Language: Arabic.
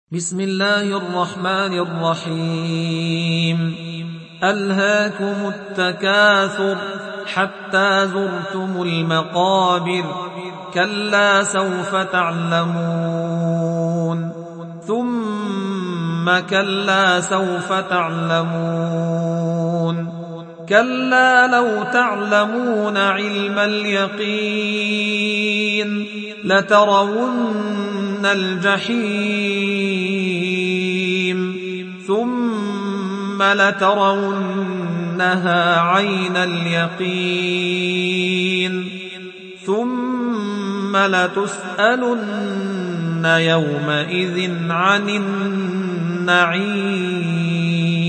بسم الله الرحمن الرحيم. ألهاكم التكاثر حتى زرتم المقابر، كلا سوف تعلمون ثم كلا سوف تعلمون، كلا لو تعلمون علم اليقين لترون الجحيم ثم لترونها عين اليقين ثم لتسألن يومئذ عن النعيم.